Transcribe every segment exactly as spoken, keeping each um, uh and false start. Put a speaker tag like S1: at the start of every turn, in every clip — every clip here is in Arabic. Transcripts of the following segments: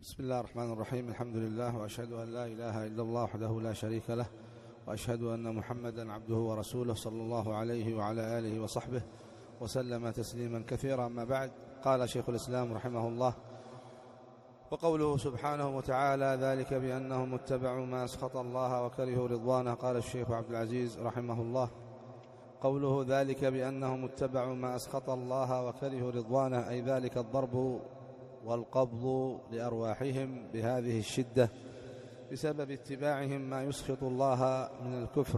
S1: بسم الله الرحمن الرحيم. الحمد لله، وأشهد أن لا إله إلا الله وحده لا شريك له، وأشهد أن محمدا عبده ورسوله صلى الله عليه وعلى آله وصحبه وسلم تسليما كثيرا. أما بعد، قال شيخ الإسلام رحمه الله: وقوله سبحانه وتعالى: ذلك بأنهم اتبعوا ما أسخط الله وكرهوا رضوانه. قال الشيخ عبد العزيز رحمه الله: قوله ذلك بأنهم اتبعوا ما أسخط الله وكرهوا رضوانه، أي ذلك الضرب والقبض لأرواحهم بهذه الشدة بسبب اتباعهم ما يسخط الله من الكفر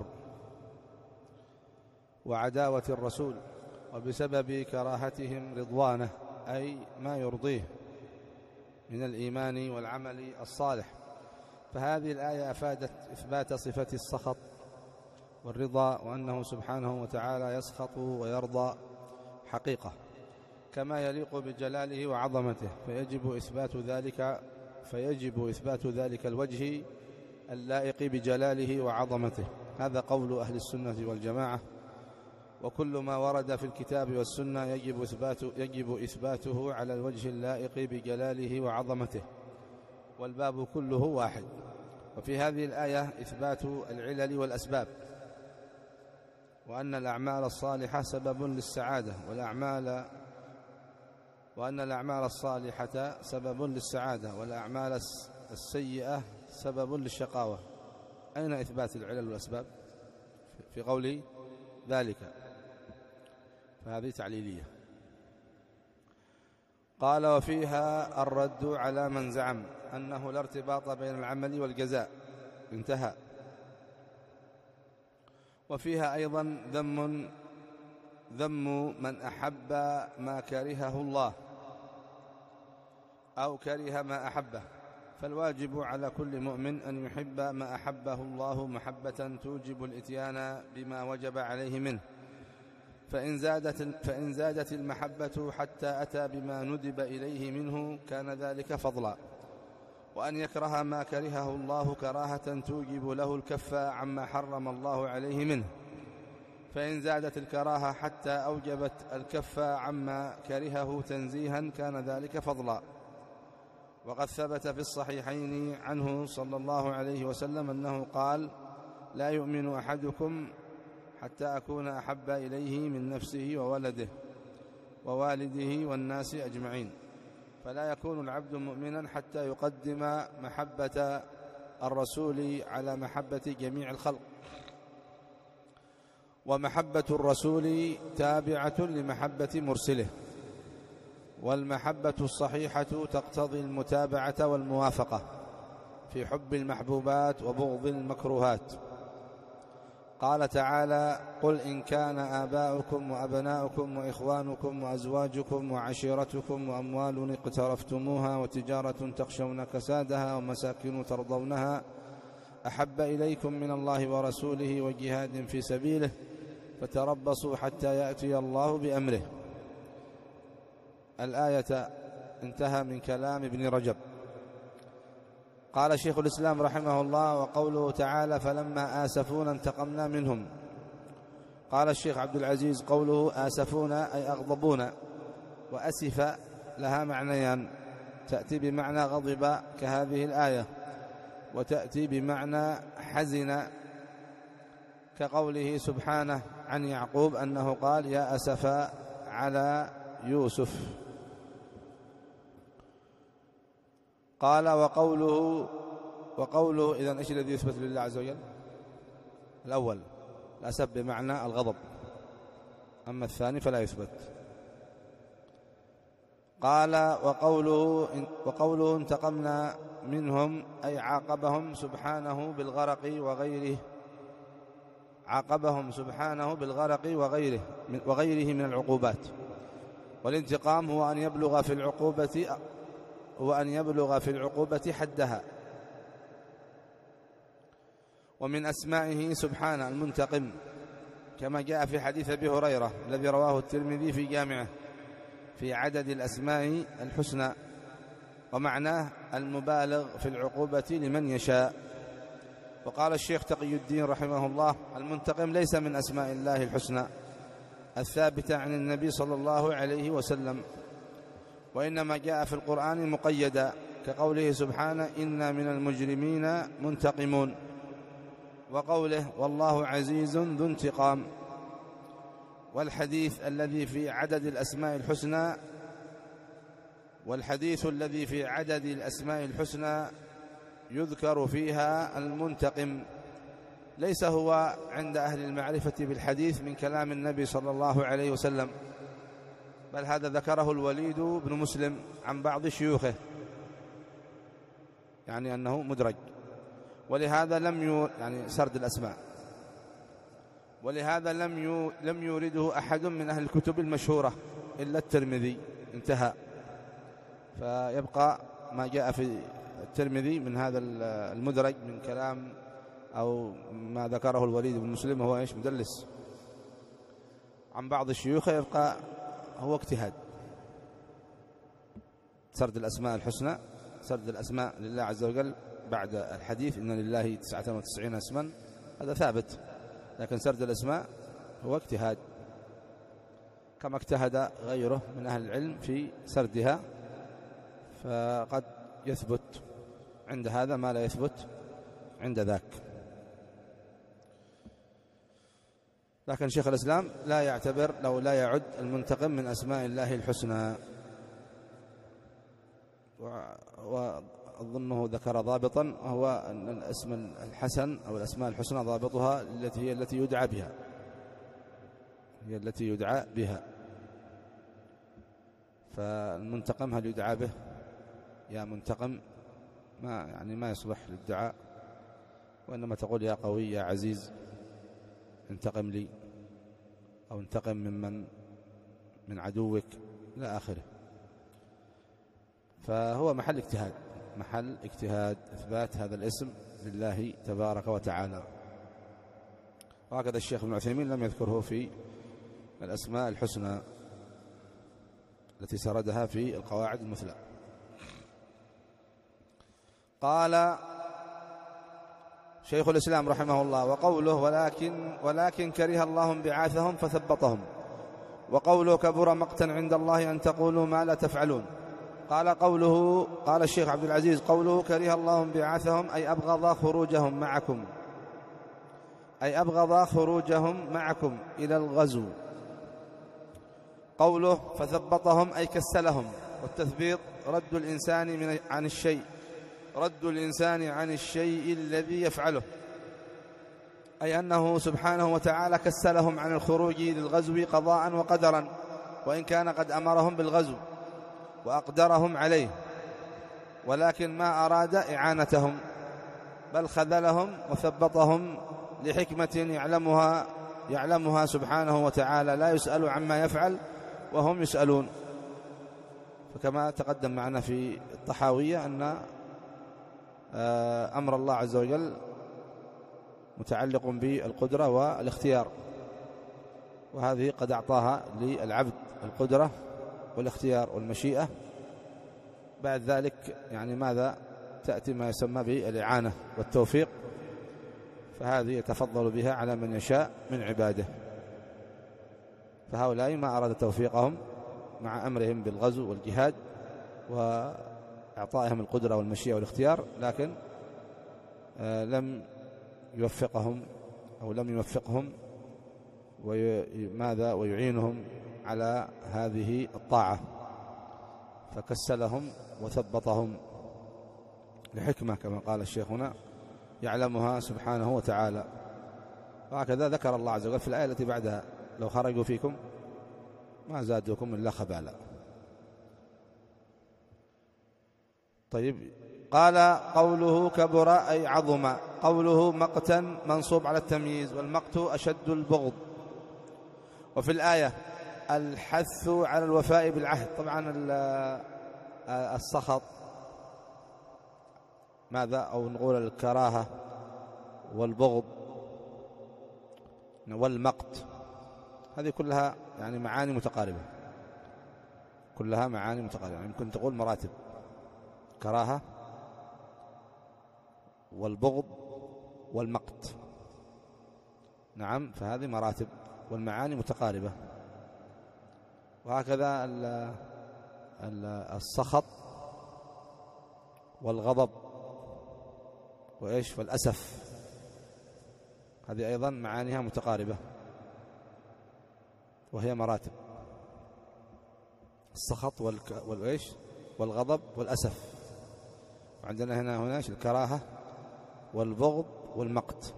S1: وعداوة الرسول، وبسبب كراهتهم رضوانه، أي ما يرضيه من الإيمان والعمل الصالح. فهذه الآية أفادت إثبات صفة السخط والرضا، وأنه سبحانه وتعالى يسخط ويرضى حقيقة كما يليق بجلاله وعظمته، فيجب إثبات ذلك فيجب إثبات ذلك الوجه اللائق بجلاله وعظمته. هذا قول أهل السنة والجماعة، وكل ما ورد في الكتاب والسنة يجب إثباته, يجب إثباته على الوجه اللائق بجلاله وعظمته، والباب كله واحد. وفي هذه الآية إثبات العلل والأسباب، وأن الأعمال الصالحة سبب للسعادة، والأعمال وأن الأعمال الصالحة سبب للسعادة، والأعمال السيئة سبب للشقاوة. أين إثبات العلل والأسباب؟ في قولي ذلك، فهذه تعليلية. قال: وفيها الرد على من زعم أنه لا ارتباط بين العمل والجزاء. انتهى. وفيها أيضا ذم ذم من أحب ما كرهه الله أو كره ما أحبه، فالواجب على كل مؤمن أن يحب ما أحبه الله محبة توجب الإتيان بما وجب عليه منه، فإن زادت, فإن زادت المحبة حتى أتى بما ندب إليه منه كان ذلك فضلا. وأن يكره ما كرهه الله كراهة توجب له الكف عما حرم الله عليه منه، فإن زادت الكراهة حتى أوجبت الكف عما كرهه تنزيها كان ذلك فضلا. وقد ثبت في الصحيحين عنه صلى الله عليه وسلم أنه قال: لا يؤمن أحدكم حتى أكون أحب إليه من نفسه وولده ووالده والناس أجمعين. فلا يكون العبد مؤمنا حتى يقدم محبة الرسول على محبة جميع الخلق، ومحبة الرسول تابعة لمحبة مرسله، والمحبة الصحيحة تقتضي المتابعة والموافقة في حب المحبوبات وبغض المكروهات. قال تعالى: قل إن كان آباؤكم وأبناؤكم وإخوانكم وأزواجكم وعشيرتكم وأموال اقترفتموها وتجارة تخشون كسادها ومساكن ترضونها أحب إليكم من الله ورسوله وجهاد في سبيله فتربصوا حتى يأتي الله بأمره. الآية انتهى من كلام ابن رجب. قال شيخ الإسلام رحمه الله: وقوله تعالى: فلما آسفونا انتقمنا منهم. قال الشيخ عبد العزيز: قوله آسفونا أي أغضبونا، وأسف لها معنيان: تأتي بمعنى غضب كهذه الآية، وتأتي بمعنى حزن كقوله سبحانه عن يعقوب أنه قال: يا أسفا على يوسف. قال: وقوله وقوله إذن إيش الذي يثبت لله عز وجل؟ الأول الأسف بمعنى الغضب، أما الثاني فلا يثبت. قال: وقوله وقوله انتقمنا منهم أي عاقبهم سبحانه بالغرق وغيره عاقبهم سبحانه بالغرق وغيره وغيره من العقوبات. والانتقام هو أن يبلغ في العقوبة هو أن يبلغ في العقوبة حدها. ومن أسمائه سبحانه المنتقم، كما جاء في حديث أبي هريرة الذي رواه الترمذي في جامعه في عدد الأسماء الحسنى، ومعناه المبالغ في العقوبة لمن يشاء. وقال الشيخ تقي الدين رحمه الله: المنتقم ليس من أسماء الله الحسنى الثابتة عن النبي صلى الله عليه وسلم، وإنما جاء في القرآن مقيدا كقوله سبحانه إنا من المجرمين منتقمون، وقوله والله عزيز ذو انتقام. والحديث الذي في عدد الأسماء الحسنى والحديث الذي في عدد الأسماء الحسنى يذكر فيها المنتقم، ليس هو عند أهل المعرفة بالحديث من كلام النبي صلى الله عليه وسلم، بل هذا ذكره الوليد بن مسلم عن بعض شيوخه، يعني أنه مدرج، ولهذا لم يو يعني سرد الأسماء، ولهذا لم يو لم يورده أحد من أهل الكتب المشهورة إلا الترمذي، انتهى. فيبقى ما جاء في الترمذي من هذا المدرج من كلام أو ما ذكره الوليد بن مسلم، هو إيش مدلس عن بعض الشيوخ، يبقى هو اجتهاد. سرد الأسماء الحسنى، سرد الأسماء لله عز وجل بعد الحديث إن لله تسعة وتسعين اسما، هذا ثابت، لكن سرد الأسماء هو اجتهاد، كما اجتهد غيره من أهل العلم في سردها، فقد يثبت عند هذا ما لا يثبت عند ذاك. لكن شيخ الإسلام لا يعتبر لو لا يعد المنتقم من أسماء الله الحسنى، وأظنه ذكر ضابطا، هو أن الاسم الحسن أو الأسماء الحسنى ضابطها التي هي التي يدعى بها، هي التي يدعى بها. فالمنتقم هل يدعى به يا منتقم؟ ما يعني ما يصلح للدعاء، وإنما تقول يا قوي يا عزيز انتقم لي، أو انتقم ممن من عدوك إلى آخره. فهو محل اجتهاد، محل اجتهاد إثبات هذا الاسم لله تبارك وتعالى. وهكذا الشيخ ابن عثيمين لم يذكره في الأسماء الحسنى التي سردها في القواعد المثلى. قال شيخ الإسلام رحمه الله: وقوله ولكن ولكن كره الله انبعاثهم فثبطهم، وقوله كبر مقتا عند الله أن تقولوا ما لا تفعلون. قال قوله قال الشيخ عبد العزيز: قوله كره الله انبعاثهم أي أبغض خروجهم معكم، أي أبغض خروجهم معكم إلى الغزو. قوله فثبطهم أي كسلهم، والتثبيط رد الإنسان من عن الشيء رد الإنسان عن الشيء الذي يفعله، أي أنه سبحانه وتعالى كسلهم عن الخروج للغزو قضاء وقدرا، وإن كان قد أمرهم بالغزو وأقدرهم عليه، ولكن ما أراد إعانتهم، بل خذلهم وثبطهم لحكمة يعلمها يعلمها سبحانه وتعالى، لا يسأل عما يفعل وهم يسألون. فكما تقدم معنا في الطحاوية أن أمر الله عز وجل متعلق بالقدرة والاختيار، وهذه قد أعطاها للعبد القدرة والاختيار والمشيئة. بعد ذلك يعني ماذا تأتي ما يسمى بالإعانة والتوفيق، فهذه يتفضل بها على من يشاء من عباده. فهؤلاء ما أراد توفيقهم مع أمرهم بالغزو والجهاد وإعطائهم القدرة والمشيئة والاختيار، لكن لم يوفقهم أو لم يوفقهم وماذا ويعينهم على هذه الطاعة، فكسلهم وثبطهم لحكمة كما قال الشيخ هنا يعلمها سبحانه وتعالى. وهكذا ذكر الله عز وجل في الآية التي بعدها: لو خرجوا فيكم ما زادوكم إلا خبالا. طيب، قال قوله كبر أي عظم. قوله مقتا منصوب على التمييز، والمقت أشد البغض. وفي الآية الحث على الوفاء بالعهد. طبعا السخط ماذا أو نقول الكراهة والبغض والمقت، هذه كلها يعني معاني متقاربة، كلها معاني متقاربة. يعني يمكن تقول مراتب: كراهة والبغض والمقت، نعم، فهذه مراتب والمعاني متقاربة. وهكذا السخط والغضب وإيش والأسف، هذه أيضا معانيها متقاربة وهي مراتب: السخط والإيش والغضب والأسف. وعندنا هنا هناش الكراهة والبغض والمقت.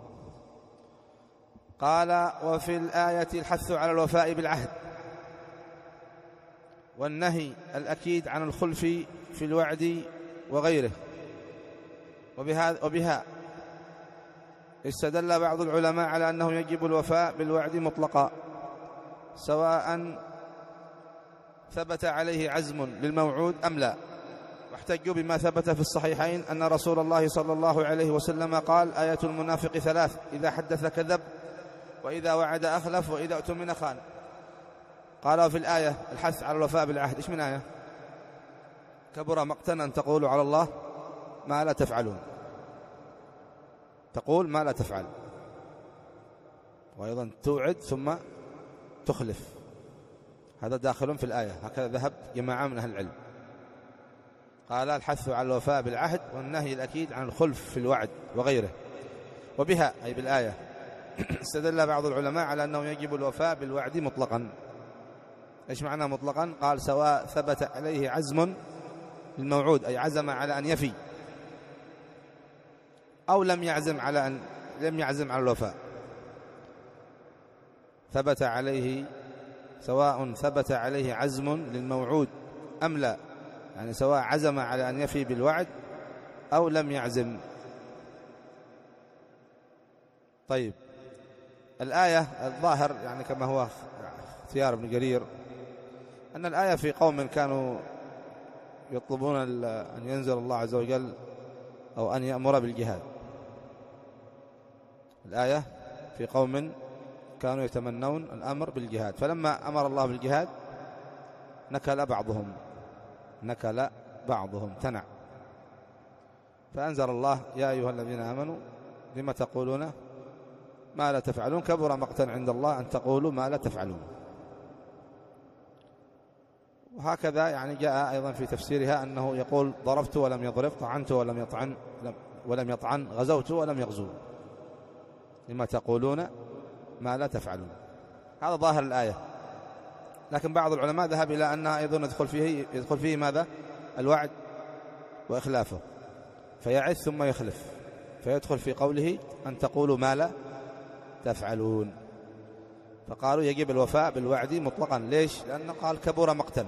S1: قال: وفي الآية الحث على الوفاء بالعهد والنهي الأكيد عن الخلف في الوعد وغيره. وبها, وبها استدل بعض العلماء على أنه يجب الوفاء بالوعد مطلقا، سواء ثبت عليه عزم للموعود أم لا. واحتجوا بما ثبت في الصحيحين أن رسول الله صلى الله عليه وسلم قال: آية المنافق ثلاث: إذا حدث كذب، وإذا وعد أخلف، وإذا اؤتمن خان. قالوا في الآية الحث على الوفاء بالعهد. إيش من آية؟ كبر مقتا أن تقولوا على الله ما لا تفعلون، تقول ما لا تفعل، وأيضا توعد ثم تخلف، هذا داخل في الآية. هكذا ذهب جماعة من أهل العلم. قال: الحث على الوفاء بالعهد والنهي الأكيد عن الخلف في الوعد وغيره. وبها أي بالآية استدل بعض العلماء على أنه يجب الوفاء بالوعد مطلقا. إيش معنى مطلقا؟ قال: سواء ثبت عليه عزم للموعود، أي عزم على أن يفي، أو لم يعزم على أن لم يعزم على الوفاء. ثبت عليه، سواء ثبت عليه عزم للموعود أم لا، يعني سواء عزم على أن يفي بالوعد أو لم يعزم. طيب، الآية الظاهر يعني كما هو اختيار ابن جرير أن الآية في قوم كانوا يطلبون أن ينزل الله عز وجل أو أن يأمر بالجهاد. الآية في قوم كانوا يتمنون الأمر بالجهاد، فلما أمر الله بالجهاد نكل بعضهم نكل بعضهم تنع، فأنزل الله: يا أيها الذين آمنوا لما تقولون ما لا تفعلون، كبر مقتا عند الله أن تقولوا ما لا تفعلون. وهكذا يعني جاء أيضا في تفسيرها أنه يقول: ضربت ولم يضرب، طعنت ولم يطعن ولم يطعن غزوت ولم يغزو، لما تقولون ما لا تفعلون. هذا ظاهر الآية. لكن بعض العلماء ذهب إلى أنها أيضا يدخل فيه يدخل فيه ماذا؟ الوعد وإخلافه، فيعث ثم يخلف، فيدخل في قوله أن تقولوا ما لا تفعلون. فقالوا يجب الوفاء بالوعد مطلقا. ليش؟ لأنه قال: كبر مقتا،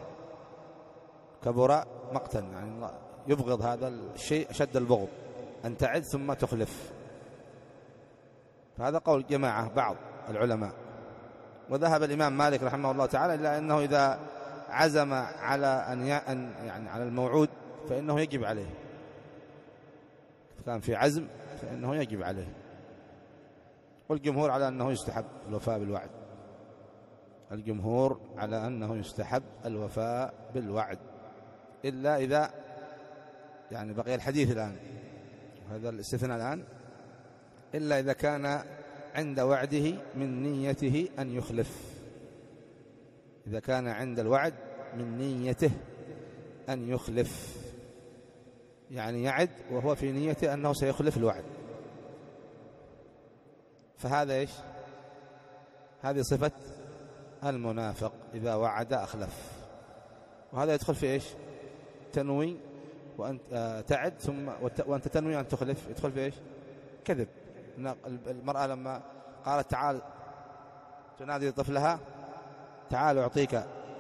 S1: كبر مقتا يعني يبغض هذا الشيء أشد البغض، أن تعد ثم تخلف. فهذا قول جماعة بعض العلماء. وذهب الإمام مالك رحمه الله تعالى إلى أنه إذا عزم على أن يعني على الموعود فإنه يجب عليه، كان في عزم فإنه يجب عليه. والجمهور على أنه يستحب الوفاء بالوعد، الجمهور على أنه يستحب الوفاء بالوعد، إلا إذا يعني بقي الحديث الآن، هذا الاستثناء الآن، إلا إذا كان عند وعده من نيته أن يخلف. إذا كان عند الوعد من نيته أن يخلف، يعني يعد وهو في نيته أنه سيخلف الوعد، فهذا إيش؟ هذه صفة المنافق، إذا وعد أخلف. وهذا يدخل في إيش؟ تنوي وأنت تعد ثم وأنت تنوي أن تخلف، يدخل في إيش؟ كذب. المرأة لما قالت تعال تنادي طفلها: تعال أعطيك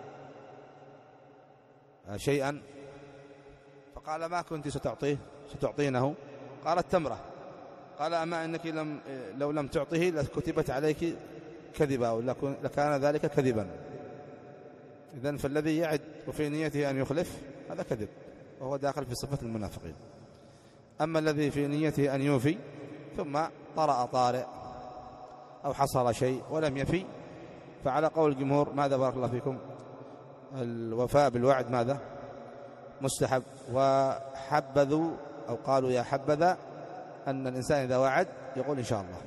S1: شيئا، فقال: ما كنت ستعطيه ستعطينه؟ قالت: تمرة. قال: أما أنك لم لو لم تعطيه لكتبت عليك كذبا، ولكان ذلك كذبا. إذن فالذي يعد وفي نيته أن يخلف هذا كذب، وهو داخل في صفة المنافقين. أما الذي في نيته أن يوفي ثم طرأ طارئ أو حصل شيء ولم يفي، فعلى قول الجمهور ماذا بارك الله فيكم؟ الوفاء بالوعد ماذا؟ مستحب. وحبذوا أو قالوا يا حبذا أن الإنسان إذا وعد يقول إن شاء الله،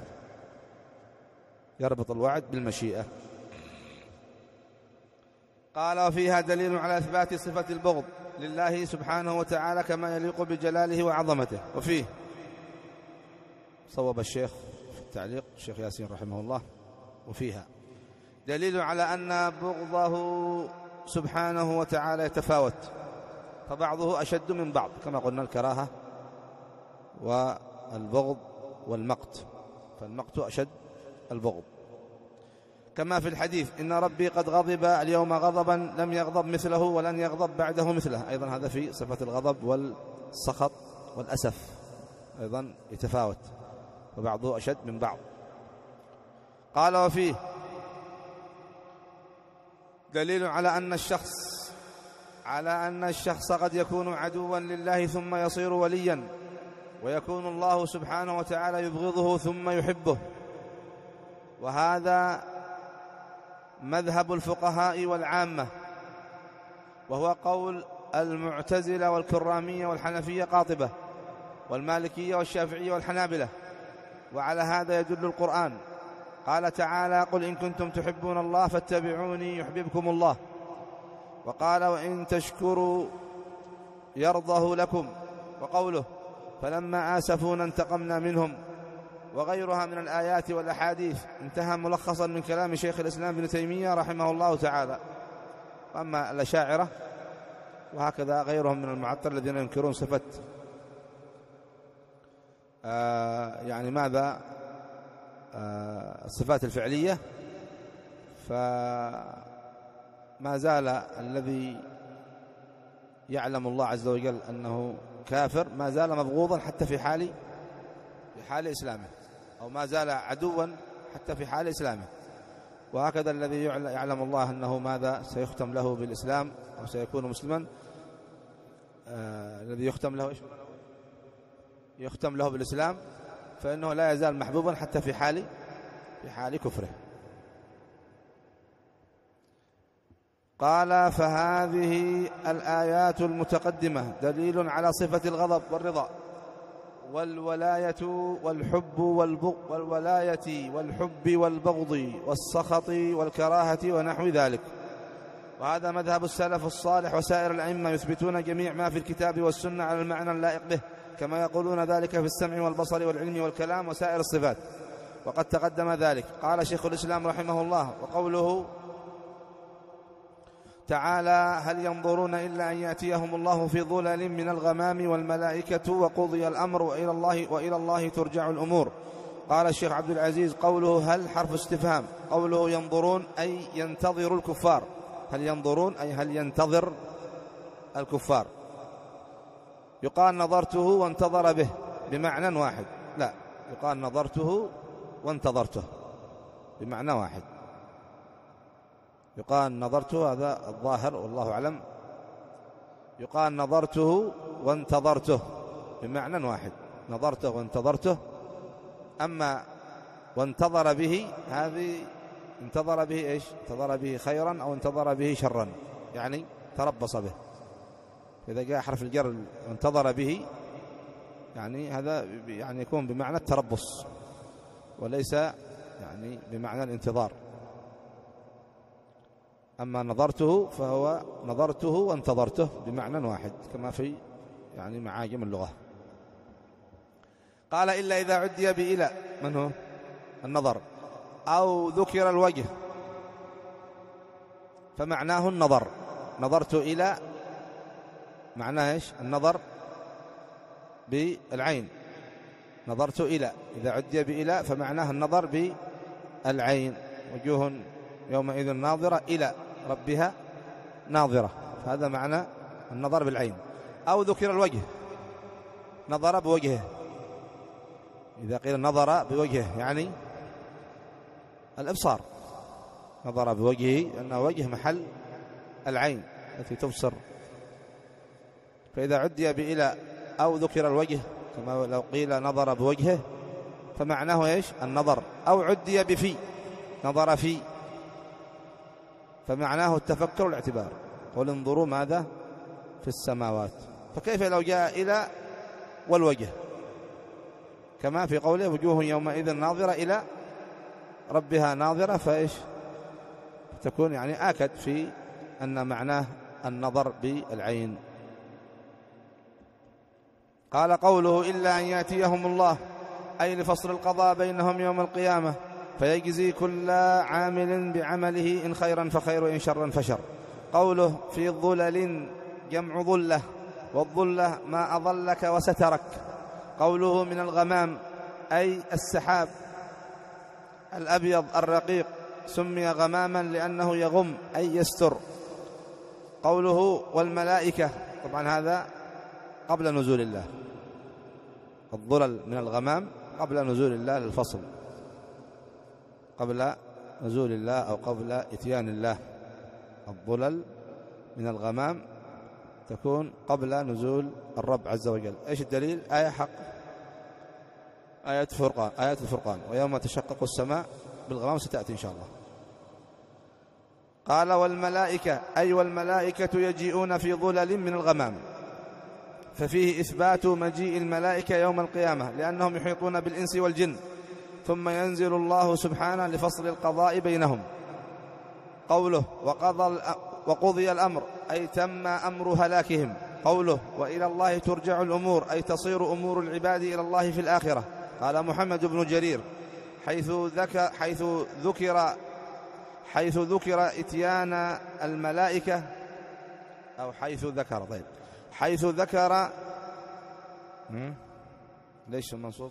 S1: يربط الوعد بالمشيئة. قال: وفيها دليل على إثبات صفة البغض لله سبحانه وتعالى كما يليق بجلاله وعظمته. وفيه صوب الشيخ في التعليق الشيخ ياسين رحمه الله، وفيها دليل على أن بغضه سبحانه وتعالى يتفاوت، فبعضه أشد من بعض كما قلنا الكراهة والبغض والمقت، فالمقت أشد البغض. كما في الحديث إن ربي قد غضب اليوم غضبا لم يغضب مثله ولن يغضب بعده مثله، أيضا هذا في صفة الغضب والسخط والأسف أيضا يتفاوت، وبعضه أشد من بعض. قال وفيه دليل على أن الشخص على أن الشخص قد يكون عدوا لله ثم يصير وليا، ويكون الله سبحانه وتعالى يبغضه ثم يحبه، وهذا مذهب الفقهاء والعامة، وهو قول المعتزلة والكرامية والحنفية قاطبة والمالكية والشافعية والحنابلة. وعلى هذا يدل القرآن، قال تعالى قل إن كنتم تحبون الله فاتبعوني يحببكم الله. وقال وإن تشكروا يرضه لكم، وقوله فلما آسفونا انتقمنا منهم، وغيرها من الآيات والأحاديث. انتهى ملخصا من كلام شيخ الإسلام ابن تيمية رحمه الله تعالى. أما الأشاعرة وهكذا غيرهم من المعطل الذين ينكرون صفة آه يعني ماذا آه الصفات الفعلية، فما زال الذي يعلم الله عز وجل أنه كافر ما زال مبغوضا حتى في حال في حال إسلامه، أو ما زال عدوا حتى في حال إسلامه. وهكذا الذي يعلم الله أنه ماذا سيختم له بالإسلام أو سيكون مسلما، آه الذي يختم له إيش يختم له بالإسلام، فإنه لا يزال محبوبا حتى في حال في حال كفره. قال فهذه الآيات المتقدمة دليل على صفة الغضب والرضا والولاية والحب والبغض والولاية والحب والبغض والسخط والكراهة ونحو ذلك. وهذا مذهب السلف الصالح وسائر الأئمة، يثبتون جميع ما في الكتاب والسنة على المعنى اللائق به، كما يقولون ذلك في السمع والبصر والعلم والكلام وسائر الصفات، وقد تقدم ذلك. قال شيخ الإسلام رحمه الله وقوله تعالى هل ينظرون إلا أن يأتيهم الله في ظلل من الغمام والملائكة وقضي الأمر وإلى الله, وإلى الله ترجع الأمور. قال الشيخ عبد العزيز قوله هل حرف استفهام، قوله ينظرون أي ينتظر الكفار، هل ينظرون أي هل ينتظر الكفار. يقال نظرته وانتظر به بمعنى واحد، لا، يقال نظرته وانتظرته بمعنى واحد. يقال نظرته هذا الظاهر والله أعلم، يقال نظرته وانتظرته بمعنى واحد، نظرته وانتظرته. أما وانتظر به هذه انتظر به إيش؟ انتظر به خيرا أو انتظر به شرا، يعني تربص به. إذا جاء حرف الجر وانتظر به يعني هذا يعني يكون بمعنى التربص وليس يعني بمعنى الانتظار. أما نظرته فهو نظرته وانتظرته بمعنى واحد كما في يعني معاجم اللغة. قال إلا إذا عدي بإلى، من هو النظر، أو ذكر الوجه فمعناه النظر. نظرت إلى معناه إيش؟ النظر بالعين. نظرت إلى إذا عدي بإلى فمعناه النظر بالعين. وجوه يومئذ ناظرة إلى ربها ناظرة، هذا معنى النظر بالعين. أو ذكر الوجه، نظر بوجهه. إذا قيل نظر بوجهه يعني الإبصار، نظر بوجهه أن وجه محل العين التي تبصر. فإذا عدي بإلى أو ذكر الوجه كما لو قيل نظر بوجهه فمعناه إيش؟ النظر. أو عدي بفي، نظر في، فمعناه التفكر والاعتبار. قل انظروا ماذا في السماوات. فكيف لو جاء إلى والوجه كما في قوله وجوه يومئذ ناظرة إلى ربها ناظرة، فإيش تكون يعني آكد في أن معناه النظر بالعين. قال قوله إلا أن يأتيهم الله أي لفصل القضاء بينهم يوم القيامة فيجزي كل عامل بعمله إن خيرا فخير وإن شرا فشر. قوله في ظلل جمع ظلة، والظلة ما أظلك وسترك. قوله من الغمام أي السحاب الأبيض الرقيق، سمي غماما لأنه يغم أي يستر. قوله والملائكة، طبعا هذا قبل نزول الله، الظلل من الغمام قبل نزول الله للفصل، قبل نزول الله أو قبل إتيان الله. الظلل من الغمام تكون قبل نزول الرب عز وجل. إيش الدليل؟ آية حق، آية الفرقان، آية الفرقان ويوم تشقق السماء بالغمام ستأتي إن شاء الله. قال والملائكة أي والملائكة يجيئون في ظلل من الغمام، ففيه إثبات مجيء الملائكة يوم القيامة لأنهم يحيطون بالإنس والجن، ثم ينزل الله سبحانه لفصل القضاء بينهم. قوله وقضى وقضي الأمر أي تم أمر هلاكهم. قوله وإلى الله ترجع الأمور أي تصير أمور العباد إلى الله في الآخرة. قال محمد بن جرير حيث ذكر حيث ذكر حيث ذكر إتيان الملائكة أو حيث ذكر طيب حيث ذكر ليش المنصوب؟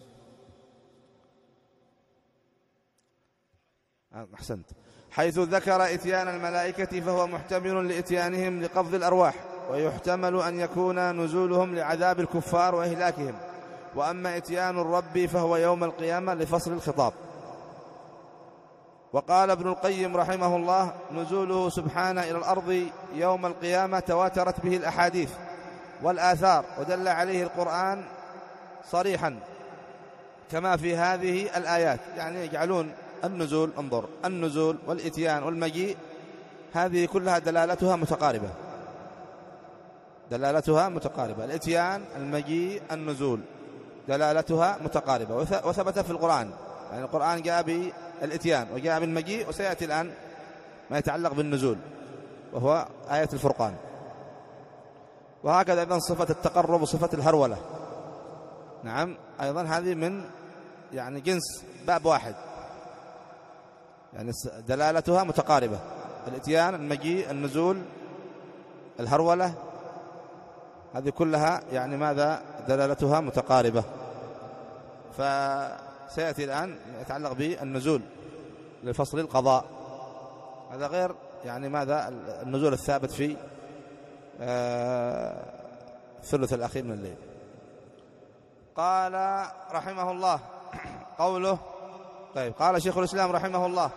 S1: أحسنت. حيث ذكر إتيان الملائكة فهو محتمل لإتيانهم لقبض الأرواح، ويحتمل أن يكون نزولهم لعذاب الكفار وإهلاكهم. وأما إتيان الرب فهو يوم القيامة لفصل الخطاب. وقال ابن القيم رحمه الله نزوله سبحانه إلى الأرض يوم القيامة تواترت به الأحاديث والآثار ودل عليه القرآن صريحا كما في هذه الآيات، يعني يجعلون النزول، انظر النزول والإتيان والمجيء هذه كلها دلالتها متقاربة، دلالتها متقاربة. الإتيان المجيء النزول دلالتها متقاربة، وثبت في القرآن، يعني القرآن جاء بالإتيان وجاء بالمجيء، وسيأتي الآن ما يتعلق بالنزول وهو آية الفرقان. وهكذا أيضا صفة التقرب وصفة الهرولة، نعم أيضا هذه من يعني جنس باب واحد، يعني دلالتها متقاربة. الإتيان المجيء النزول الهرولة هذه كلها يعني ماذا دلالتها متقاربة. فسيأتي الآن يتعلق بالنزول لفصل القضاء، هذا غير يعني ماذا النزول الثابت في الثلث الأخير من الليل. قال رحمه الله قوله طيب قال شيخ الإسلام رحمه الله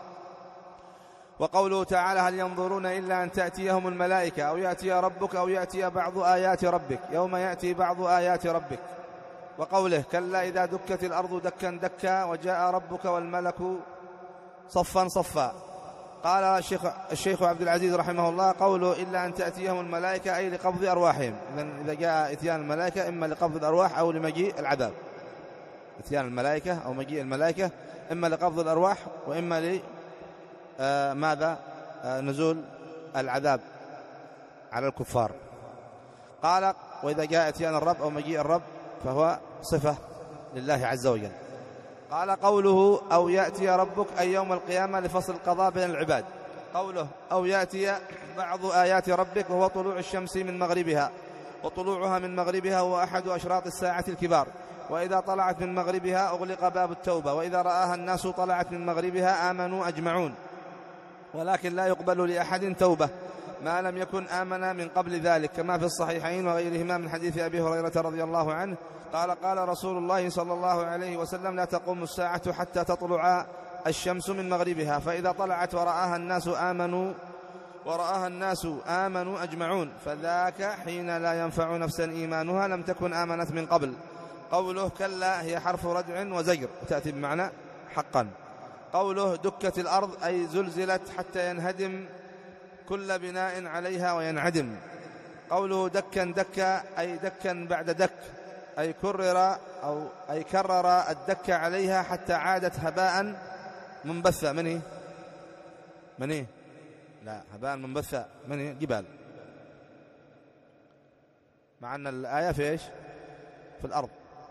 S1: وقوله تعالى هل ينظرون إلا أن تأتيهم الملائكة أو يأتي ربك أو يأتي بعض آيات ربك يوم يأتي بعض آيات ربك. وقوله كلا إذا دكت الأرض دكا دكا وجاء ربك والملك صفا صفا. قال الشيخ, الشيخ عبد العزيز رحمه الله قوله إلا أن تأتيهم الملائكة أي لقبض أرواحهم، إذا جاء إتيان الملائكة إما لقبض الأرواح أو لمجيء العذاب. إتيان الملائكة أو مجيء الملائكة إما لقبض الأرواح وإما ل آه ماذا آه نزول العذاب على الكفار. قال وإذا جاء إتيان الرب أو مجيء الرب فهو صفة لله عز وجل. قال قوله أو يأتي ربك أي يوم القيامة لفصل القضاء بين العباد. قوله أو يأتي بعض آيات ربك وهو طلوع الشمس من مغربها، وطلوعها من مغربها هو أحد أشراط الساعة الكبار، وإذا طلعت من مغربها أغلق باب التوبة، وإذا رآها الناس طلعت من مغربها آمنوا أجمعون، ولكن لا يقبل لأحد توبة ما لم يكن آمن من قبل ذلك، كما في الصحيحين وغيرهما من حديث أبي هريرة رضي الله عنه قال قال رسول الله صلى الله عليه وسلم لا تقوم الساعة حتى تطلع الشمس من مغربها، فإذا طلعت ورآها الناس آمنوا ورآها الناس آمنوا أجمعون، فذاك حين لا ينفع نفسا إيمانها لم تكن آمنت من قبل. قوله كلا هي حرف ردع وزجر وتأتي بمعنى حقا. قوله دكت الأرض أي زلزلت حتى ينهدم كل بناء عليها وينعدم. قوله دكا دكا أي دكا بعد دك، أي كرر أو أي كرر الدك عليها حتى عادت هباء منبثة. من هي؟ من هي؟ لا هباء منبثة من هي؟ جبال، مع أن الآية في إيش؟ في الأرض.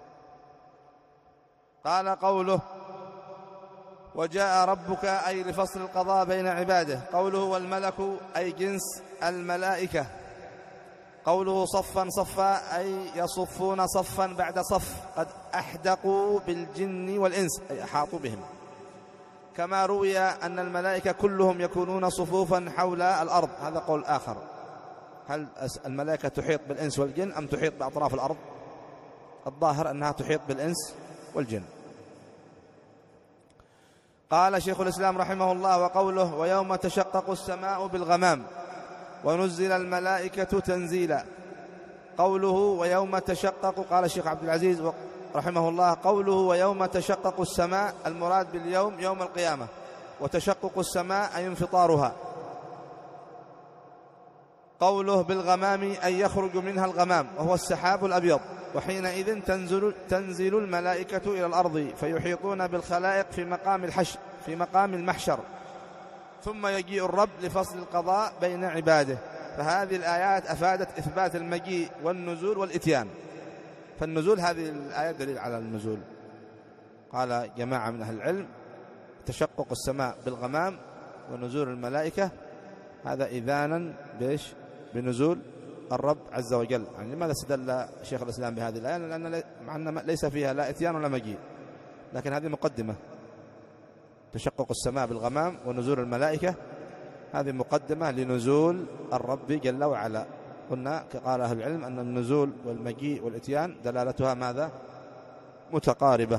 S1: قال قوله وجاء ربك أي لفصل القضاء بين عباده. قوله والملك أي جنس الملائكة. قوله صفا صفا أي يصفون صفا بعد صف، قد أحدقوا بالجن والإنس أي أحاطوا بهم. كما روي أن الملائكة كلهم يكونون صفوفا حول الأرض، هذا قول آخر. هل الملائكة تحيط بالإنس والجن أم تحيط بأطراف الأرض؟ الظاهر أنها تحيط بالإنس والجن. قال شيخ الإسلام رحمه الله وقوله ويوم تشقق السماء بالغمام ونزل الملائكة تنزيلا. قوله ويوم تشقق، قال الشيخ عبد العزيز رحمه الله قوله ويوم تشقق السماء المراد باليوم يوم القيامة، وتشقق السماء أي انفطارها. قوله بالغمام أي يخرج منها الغمام وهو السحاب الأبيض، وحينئذ تنزل, تنزل الملائكة إلى الأرض فيحيطون بالخلائق في مقام الحشر في مقام المحشر، ثم يجيء الرب لفصل القضاء بين عباده. فهذه الآيات أفادت إثبات المجيء والنزول والإتيان. فالنزول هذه الآيات دليل على النزول. قال جماعة من أهل العلم تشقق السماء بالغمام ونزول الملائكة هذا إذانا بإيش؟ بنزول الرب عز وجل. يعني لماذا استدل شيخ الإسلام بهذه الآية؟ لأن مع أن ليس فيها لا إتيان ولا مجيء، لكن هذه مقدمة. تشقق السماء بالغمام ونزول الملائكة هذه مقدمة لنزول الرب جل وعلا. قلنا قال أهل العلم أن النزول والمجيء والإتيان دلالتها ماذا؟ متقاربة.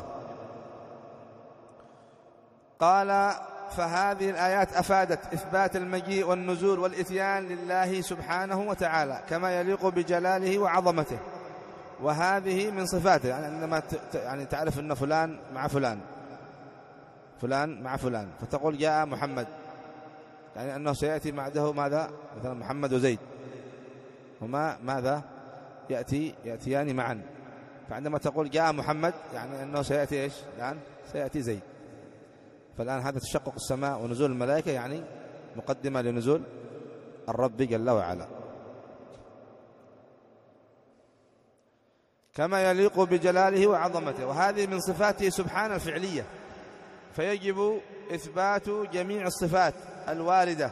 S1: قال فهذه الآيات أفادت إثبات المجيء والنزول والإتيان لله سبحانه وتعالى كما يليق بجلاله وعظمته، وهذه من صفاته. يعني عندما يعني تعرف أن فلان مع فلان فلان مع فلان فتقول جاء محمد، يعني أنه سيأتي بعده ماذا؟ مثلا محمد وزيد، هما ماذا؟ يأتي يأتيان معا. فعندما تقول جاء محمد يعني أنه سيأتي إيش؟ الآن سيأتي زيد. فالآن هذا تشقق السماء ونزول الملائكة يعني مقدمة لنزول الرب جل وعلا كما يليق بجلاله وعظمته، وهذه من صفاته سبحانه الفعلية، فيجب إثبات جميع الصفات الواردة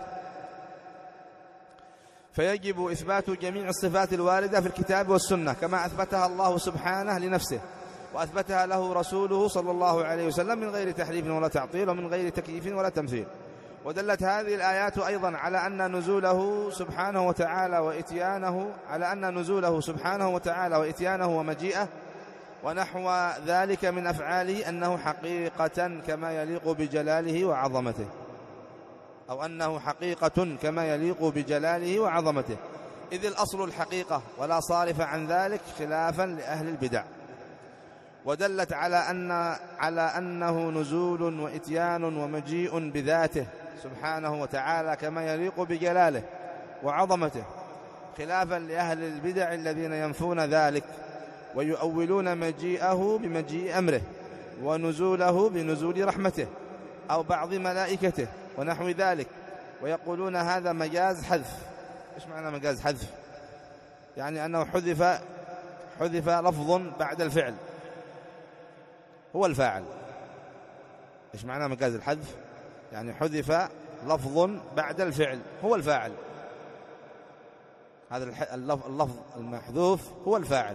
S1: فيجب إثبات جميع الصفات الواردة في الكتاب والسنة كما أثبتها الله سبحانه لنفسه وأثبتها له رسوله صلى الله عليه وسلم من غير تحريف ولا تعطيل ومن غير تكييف ولا تمثيل. ودلت هذه الآيات أيضا على أن نزوله سبحانه وتعالى وإتيانه على أن نزوله سبحانه وتعالى وإتيانه ومجيئه ونحو ذلك من أفعاله أنه حقيقة كما يليق بجلاله وعظمته، أو أنه حقيقة كما يليق بجلاله وعظمته، إذ الأصل الحقيقة ولا صارف عن ذلك خلافا لأهل البدع. ودلت على أن على أنه نزول وإتيان ومجيء بذاته سبحانه وتعالى كما يليق بجلاله وعظمته، خلافا لأهل البدع الذين ينفون ذلك ويؤولون مجيئه بمجيء أمره ونزوله بنزول رحمته أو بعض ملائكته ونحو ذلك، ويقولون هذا مجاز حذف. إيش معنى مجاز حذف؟ يعني أنه حذف حذف لفظ بعد الفعل هو الفاعل. إيش معنى مجاز الحذف؟ يعني حذف لفظ بعد الفعل هو الفاعل. هذا اللفظ المحذوف هو الفاعل،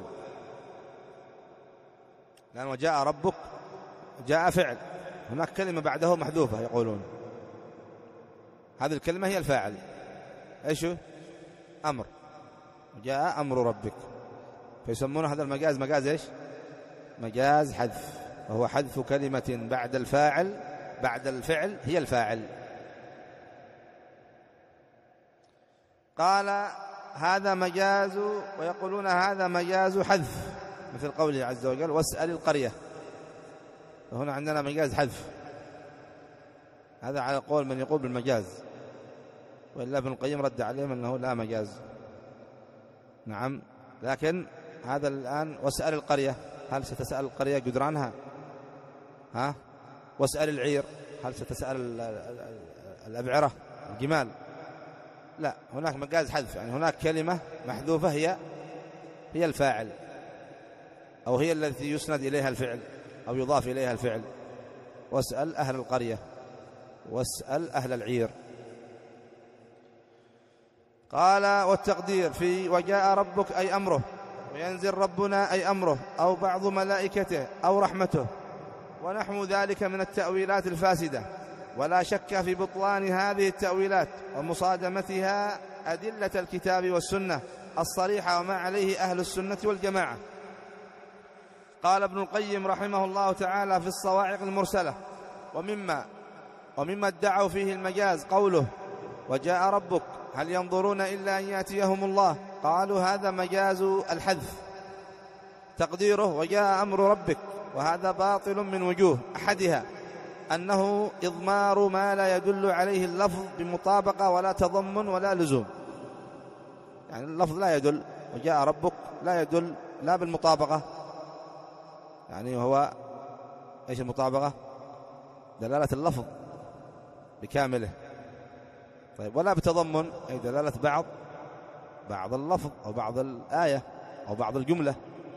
S1: لأنه جاء ربك جاء فعل، هناك كلمة بعده محذوفة يقولون هذه الكلمة هي الفاعل. إيش؟ أمر، جاء أمر ربك، فيسمون هذا المجاز مجاز إيش؟ مجاز حذف، وهو حذف كلمة بعد الفاعل بعد الفعل هي الفاعل. قال هذا مجاز، ويقولون هذا مجاز حذف مثل قوله عز وجل واسأل القرية، فهنا عندنا مجاز حذف. هذا على قول من يقول بالمجاز، وإلا ابن القيم رد عليهم أنه لا مجاز. نعم، لكن هذا الآن واسأل القرية، هل ستسأل القرية جدرانها؟ ها؟ واسأل العير، هل ستسأل الأبعرة الجمال؟ لا، هناك مجاز حذف، يعني هناك كلمة محذوفة هي هي الفاعل. أو هي التي يسند إليها الفعل أو يضاف إليها الفعل. واسأل أهل القرية، واسأل أهل العير. قال والتقدير في وجاء ربك أي أمره، وينزل ربنا أي أمره، أو بعض ملائكته أو رحمته، ونحو ذلك من التأويلات الفاسدة. ولا شك في بطلان هذه التأويلات ومصادمتها أدلة الكتاب والسنة الصريحة وما عليه أهل السنة والجماعة. قال ابن القيم رحمه الله تعالى في الصواعق المرسلة: ومما ومما ادعوا فيه المجاز قوله وجاء ربك هل ينظرون إلا أن يأتيهم الله. قالوا هذا مجاز الحذف، تقديره وجاء أمر ربك، وهذا باطل من وجوه. أحدها أنه إضمار ما لا يدل عليه اللفظ بمطابقة ولا تضمن ولا لزوم. يعني اللفظ لا يدل، وجاء ربك لا يدل لا بالمطابقة، يعني هو إيش المطابقة؟ دلالة اللفظ بكامله. طيب ولا بتضمن، أي دلالة بعض بعض اللفظ أو بعض الآية أو بعض الجملة.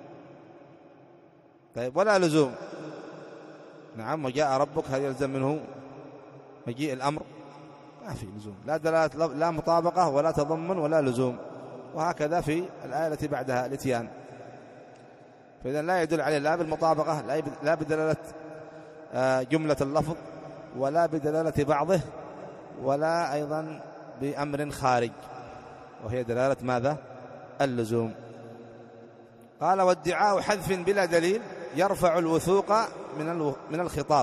S1: طيب ولا لزوم. نعم وجاء ربك هل يلزم منه مجيء الأمر؟ ما في لزوم، لا دلالة لا مطابقة ولا تضمن ولا لزوم. وهكذا في الآية التي بعدها الإتيان، فإذا لا يدل عليه لا بالمطابقة لا بدلالة جملة اللفظ ولا بدلالة بعضه ولا أيضا بأمر خارج، وهي دلالة ماذا؟ اللزوم. قال وادعاء حذف بلا دليل يرفع الوثوق من من الخطاب.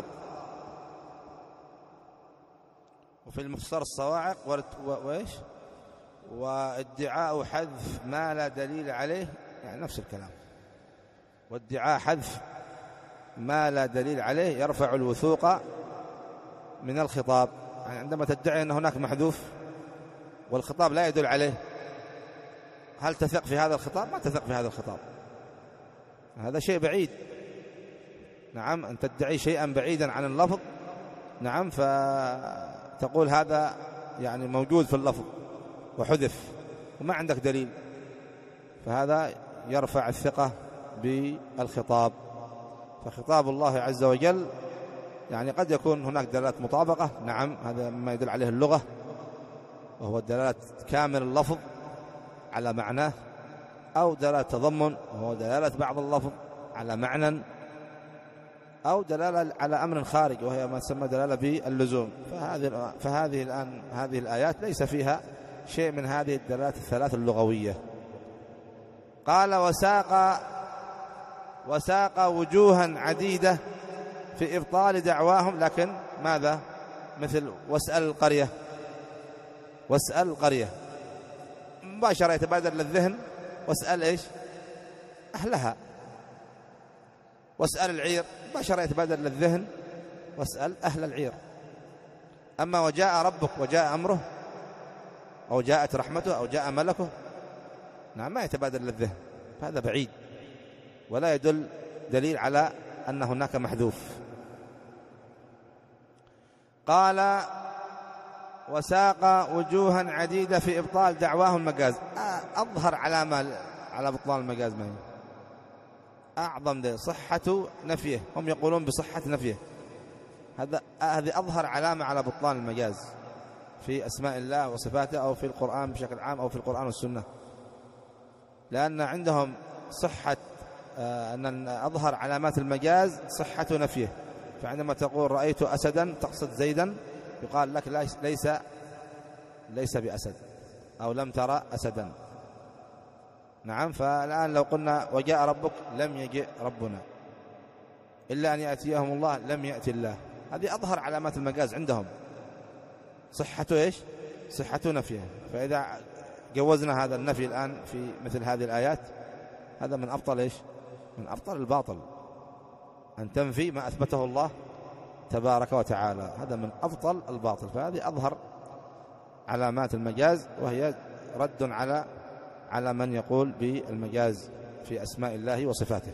S1: وفي المختصر الصواعق وإيش وادعاء حذف ما لا دليل عليه، يعني نفس الكلام. وادعاء حذف ما لا دليل عليه يرفع الوثوق من الخطاب. يعني عندما تدعي أن هناك محذوف والخطاب لا يدل عليه، هل تثق في هذا الخطاب؟ ما تثق في هذا الخطاب، هذا شيء بعيد. نعم أن تدعي شيئا بعيدا عن اللفظ، نعم فتقول هذا يعني موجود في اللفظ وحذف وما عندك دليل، فهذا يرفع الثقة بالخطاب. فخطاب الله عز وجل يعني قد يكون هناك دلالة مطابقة، نعم هذا مما يدل عليه اللغة، وهو دلالة كامل اللفظ على معناه، أو دلالة تضمن وهو دلالة بعض اللفظ على معنى، أو دلالة على أمر خارج وهي ما تسمى دلالة باللزوم. فهذه فهذه الآن هذه الآيات ليس فيها شيء من هذه الدلالات الثلاث اللغوية. قال وساق وساق وجوها عديدة في إبطال دعواهم، لكن ماذا؟ مثل واسأل القرية، واسأل القرية مباشرة يتبادر للذهن واسأل إيش؟ أهلها. واسأل العير مباشرة يتبادر للذهن واسأل أهل العير. أما وجاء ربك وجاء أمره أو جاءت رحمته أو جاء ملكه، نعم ما يتبادر للذهن، هذا بعيد ولا يدل دليل على أن هناك محذوف. قال وساق وجوها عديدة في إبطال دعواهم المجاز. أظهر علامة على بطلان المجاز ما هي؟ أعظم ده صحة نفيه، هم يقولون بصحة نفيه. هذا هذه أظهر علامة على بطلان المجاز في أسماء الله وصفاته أو في القرآن بشكل عام أو في القرآن والسنة، لأن عندهم صحة أن أظهر علامات المجاز صحة نفيه. فعندما تقول رأيت أسدا تقصد زيدا، يقال لك ليس ليس بأسد، أو لم ترى أسدا. نعم. فالآن لو قلنا وجاء ربك لم يجئ ربنا، إلا أن يأتيهم الله لم يأتي الله. هذه أظهر علامات المجاز عندهم، صحة إيش؟ صحة نفيه. فإذا جوزنا هذا النفي الآن في مثل هذه الآيات، هذا من أبطل إيش؟ من أبطل الباطل، أن تنفي ما أثبته الله تبارك وتعالى، هذا من أبطل الباطل. فهذه أظهر علامات المجاز، وهي رد على على من يقول بالمجاز في أسماء الله وصفاته.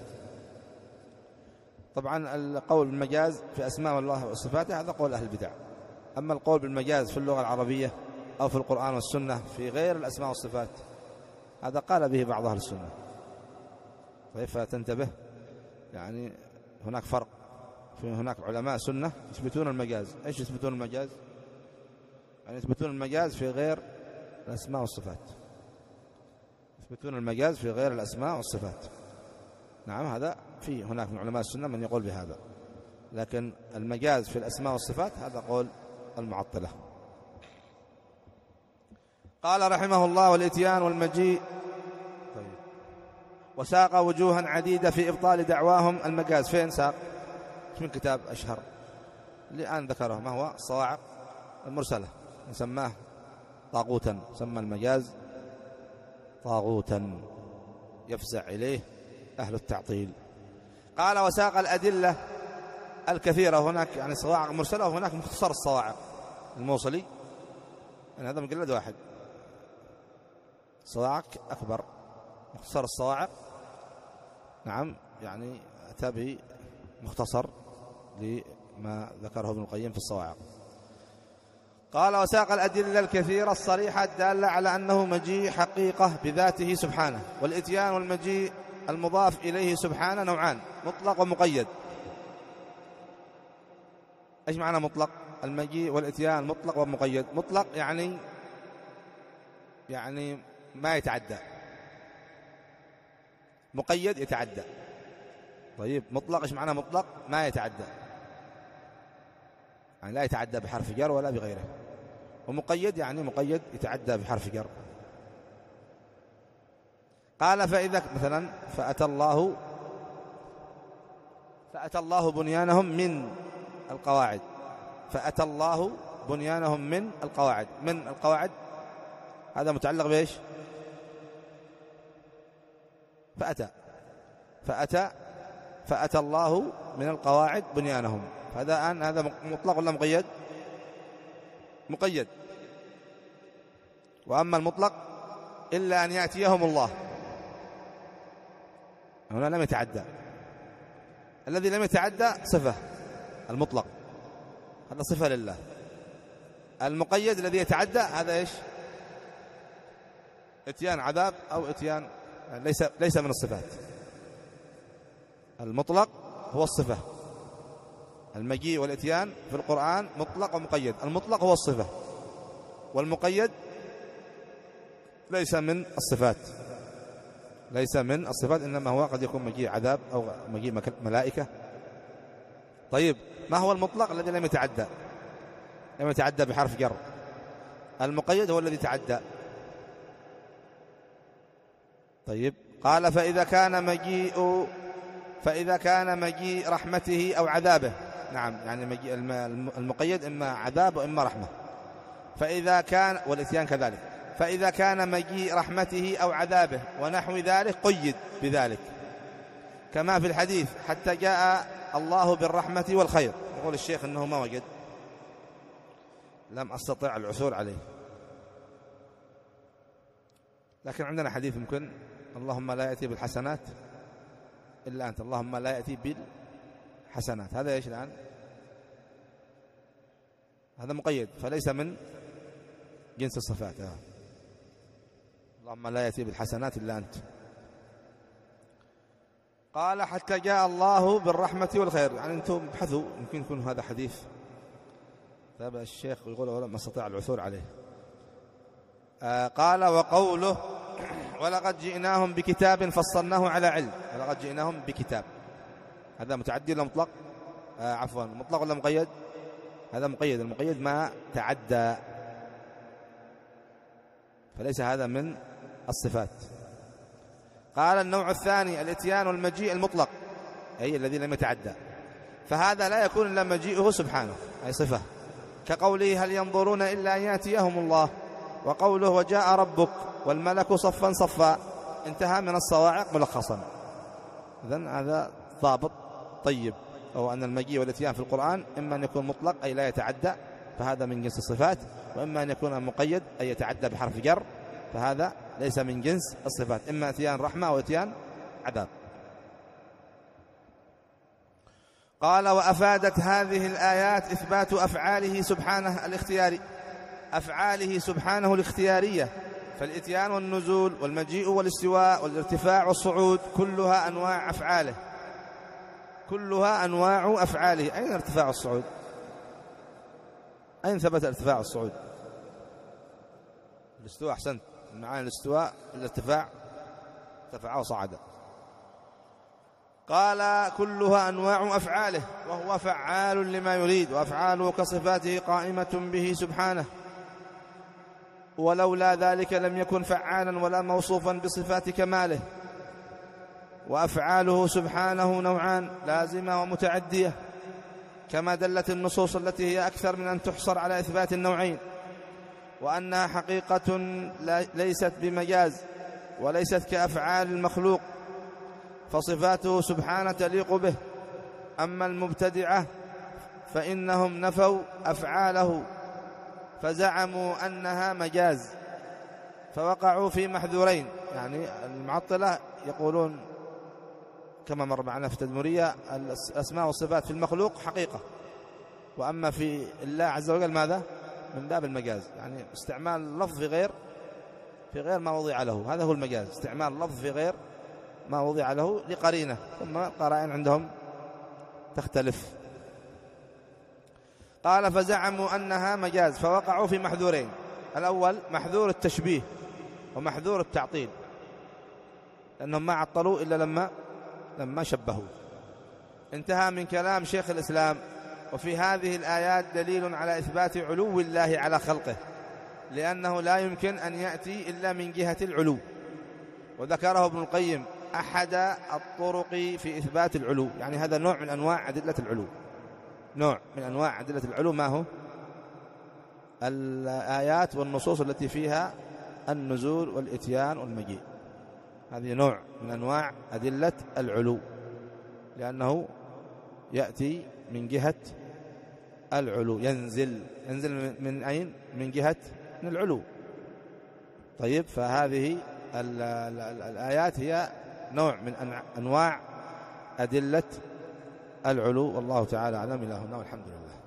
S1: طبعا القول بالمجاز في أسماء الله وصفاته هذا قول أهل البدع. أما القول بالمجاز في اللغة العربية أو في القرآن والسنة في غير الأسماء والصفات، هذا قال به بعض أهل السنة. طيب فتنتبه. يعني هناك فرق. في هناك علماء سنة يثبتون المجاز. إيش يثبتون المجاز؟ يعني يثبتون المجاز في غير الأسماء والصفات، يثبتون المجاز في غير الأسماء والصفات. نعم، هذا في هناك من علماء السنة من يقول بهذا، لكن المجاز في الأسماء والصفات هذا قول المعطلة. قال رحمه الله: والإتيان والمجيء. طيب. وساق وجوها عديدة في إبطال دعواهم المجاز. فين ساق؟ من كتاب أشهر الآن ذكره، ما هو؟ الصواعق المرسلة، نسماه طاغوتا، سمى المجاز طاغوتا يفزع إليه أهل التعطيل. قال: وساق الأدلة الكثيرة. هناك يعني صواعق مرسلة، وهناك مختصر الصواعق الموصلي، يعني هذا مجلد واحد. صواعق أكبر، مختصر الصواعق نعم يعني أتى به مختصر لما ذكره ابن القيم في الصواعق. قال: وساق الأدلة الكثيرة الصريحة الدالة على أنه مجيء حقيقة بذاته سبحانه. والإتيان والمجيء المضاف إليه سبحانه نوعان: مطلق ومقيد. إيش معنى مطلق؟ المجيء والإتيان مطلق ومقيد. مطلق يعني يعني ما يتعدى، مقيد يتعدى. طيب، مطلق إيش معنى مطلق؟ ما يتعدى، يعني لا يتعدى بحرف جر ولا بغيره. ومقيد يعني مقيد يتعدى بحرف جر. قال: فإذا مثلا فأتى الله فأتى الله بنيانهم من القواعد. فأتى الله بنيانهم من القواعد. من القواعد هذا متعلق بإيش؟ فأتى فأتى فأتى الله من القواعد بنيانهم. هذا الآن هذا مطلق ولا مقيد؟ مقيد. وأما المطلق إلا أن يأتيهم الله، هنا لم يتعدى. الذي لم يتعدى صفة المطلق، هذا صفة لله. المقيد الذي يتعدى هذا إيش؟ اتيان عذاب أو اتيان ليس ليس من الصفات. المطلق هو الصفة. المجيء والاتيان في القرآن مطلق ومقيد. المطلق هو الصفة، والمقيد ليس من الصفات، ليس من الصفات، إنما هو قد يكون مجيء عذاب أو مجيء ملائكة. طيب، ما هو المطلق؟ الذي لم يتعدى، لم يتعدى بحرف جر. المقيد هو الذي تعدى. طيب، قال: فإذا كان مجيء فإذا كان مجيء رحمته أو عذابه. نعم، يعني مجيء المقيد إما عذاب وإما رحمة. فإذا كان والإتيان كذلك. فإذا كان مجيء رحمته أو عذابه ونحو ذلك قيد بذلك، كما في الحديث: حتى جاء الله بالرحمة والخير. يقول الشيخ أنه ما وجد، لم أستطع العثور عليه، لكن عندنا حديث ممكن: اللهم لا يأتي بالحسنات إلا أنت، اللهم لا يأتي بالحسنات. هذا إيش الآن؟ هذا مقيد، فليس من جنس الصفات. آه. اللهم لا يأتي بالحسنات إلا أنت. قال: حتى جاء الله بالرحمة والخير. يعني أنتم ابحثوا، يمكن يكون هذا حديث تابع الشيخ يقول ما استطاع العثور عليه. آه قال: وقوله: ولقد جئناهم بكتاب فصلناه على علم. ولقد جئناهم بكتاب، هذا متعدي ولا مطلق؟ آه عفوا، مطلق ولا مقيد؟ هذا مقيد. المقيد ما تعدى، فليس هذا من الصفات. قال: النوع الثاني الاتيان والمجيء المطلق، أي الذي لم يتعدى. فهذا لا يكون إلا مجيئه سبحانه، أي صفة، كقوله: هل ينظرون إلا أن يأتيهم الله. وقوله: وجاء ربك والملك صفا صفا. انتهى من الصواعق ملخصا. إذن هذا ضابط طيب، أو أن المجيء والاتيان في القرآن إما أن يكون مطلق أي لا يتعدى، فهذا من جنس الصفات، وإما أن يكون مقيد أي يتعدى بحرف جر، فهذا ليس من جنس الصفات، إما اتيان رحمة أو اتيان عذاب. قال: وأفادت هذه الآيات إثبات أفعاله سبحانه الاختياري أفعاله سبحانه الاختيارية. فالإتيان والنزول والمجيء والاستواء والارتفاع والصعود كلها أنواع أفعاله. كلها أنواع أفعاله. أين ارتفاع الصعود؟ أين ثبت ارتفاع الصعود؟ الاستواء، أحسنت، معاني الاستواء الارتفاع، ارتفع وصعد. قال كلها أنواع أفعاله وهو فعال لما يريد، وأفعاله كصفاته قائمة به سبحانه، ولولا ذلك لم يكن فعالا ولا موصوفا بصفات كماله. وأفعاله سبحانه نوعان، لازمة ومتعدية، كما دلت النصوص التي هي أكثر من أن تحصر على إثبات النوعين، وأنها حقيقة ليست بمجاز وليست كأفعال المخلوق، فصفاته سبحانه تليق به. أما المبتدعة فإنهم نفوا أفعاله فزعموا أنها مجاز، فوقعوا في محذورين. يعني المعطلة يقولون كما مر معنا في التدمرية الأسماء والصفات في المخلوق حقيقة، وأما في الله عز وجل ماذا؟ من باب المجاز، يعني استعمال اللفظ في غير في غير ما وضع له، هذا هو المجاز، استعمال اللفظ في غير ما وضع له لقرينة، ثم قرائن عندهم تختلف. قال فزعموا أنها مجاز فوقعوا في محذورين، الأول محذور التشبيه ومحذور التعطيل، لأنهم ما عطلوا إلا لما لما شبهوا. انتهى من كلام شيخ الإسلام. وفي هذه الآيات دليل على إثبات علو الله على خلقه، لأنه لا يمكن أن يأتي إلا من جهة العلو، وذكره ابن القيم أحد الطرق في إثبات العلو، يعني هذا نوع من أنواع أدلة العلو، نوع من أنواع أدلة العلو. ما هو؟ الآيات والنصوص التي فيها النزول والإتيان والمجيء، هذه نوع من أنواع أدلة العلو، لأنه يأتي من جهة العلو، ينزل ينزل من أين؟ من جهة من العلو. طيب، فهذه ال ال ال الآيات هي نوع من أنواع أدلة العلو، والله تعالى أعلم. إلهنا والحمد لله.